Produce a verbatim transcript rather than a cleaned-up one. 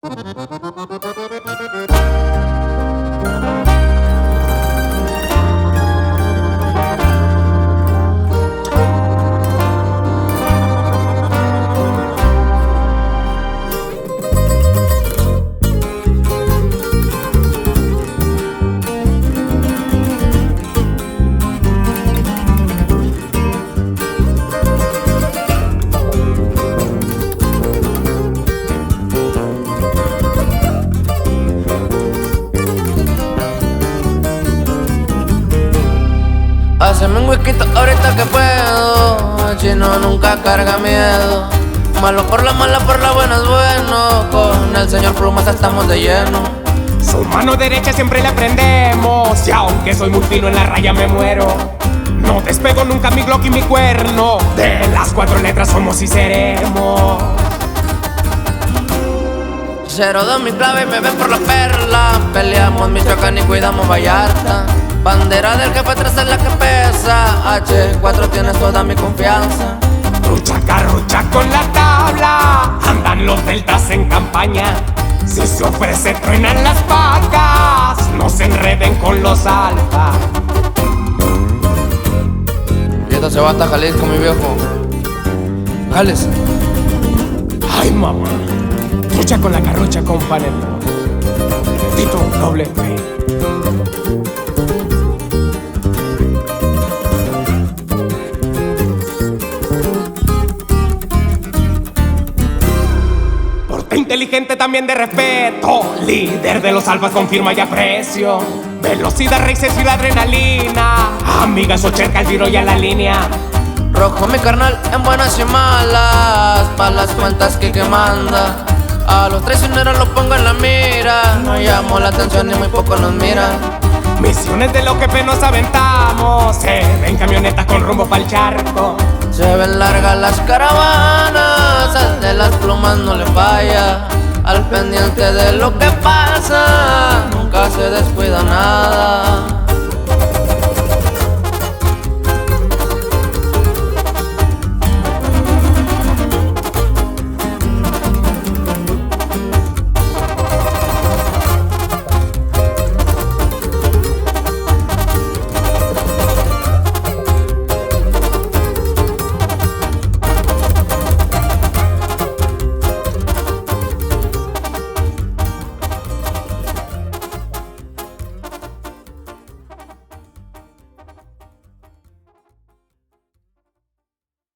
Haceme un whisky ahorita que puedo. El chino nunca carga miedo. Malo por la mala, por la buena es bueno. Con el señor Plumas estamos de lleno. Su mano derecha siempre le aprendemos. Y aunque soy muy fino en la raya me muero. No despego nunca mi Glock y mi cuerno. De las cuatro letras somos y seremos. Cero dos mi clave y me ven por la perla. Peleamos Michoacán y cuidamos Vallarta. Bandera del jefe tres es la que pesa. H cuatro tiene toda mi confianza. Rucha carrucha con la tabla. Andan los deltas en campaña. Si se ofrece truenan las vacas. No se enreden con los alfa. Y esto se va hasta Jalisco, mi viejo. Jales. Ay, mamá. Rucha con la carrucha, compadre. Tito doble P. Inteligente, también de respeto. Líder de los alfas con firma y aprecio. Velocidad, races y la adrenalina. Amigas, ocherca, el tiro y a la línea. Rojo mi carnal en buenas y malas. Pa' las cuentas que que manda. A los traicioneros los pongo en la mira. No llamo la atención y muy poco nos miran. Misiones de los jefes nos aventamos. Se ven camionetas con rumbo pa'l charco. Se ven largas las caravanas. Al de las plumas no le falla. Al pendiente de lo que pasa. Nunca se descuida nada.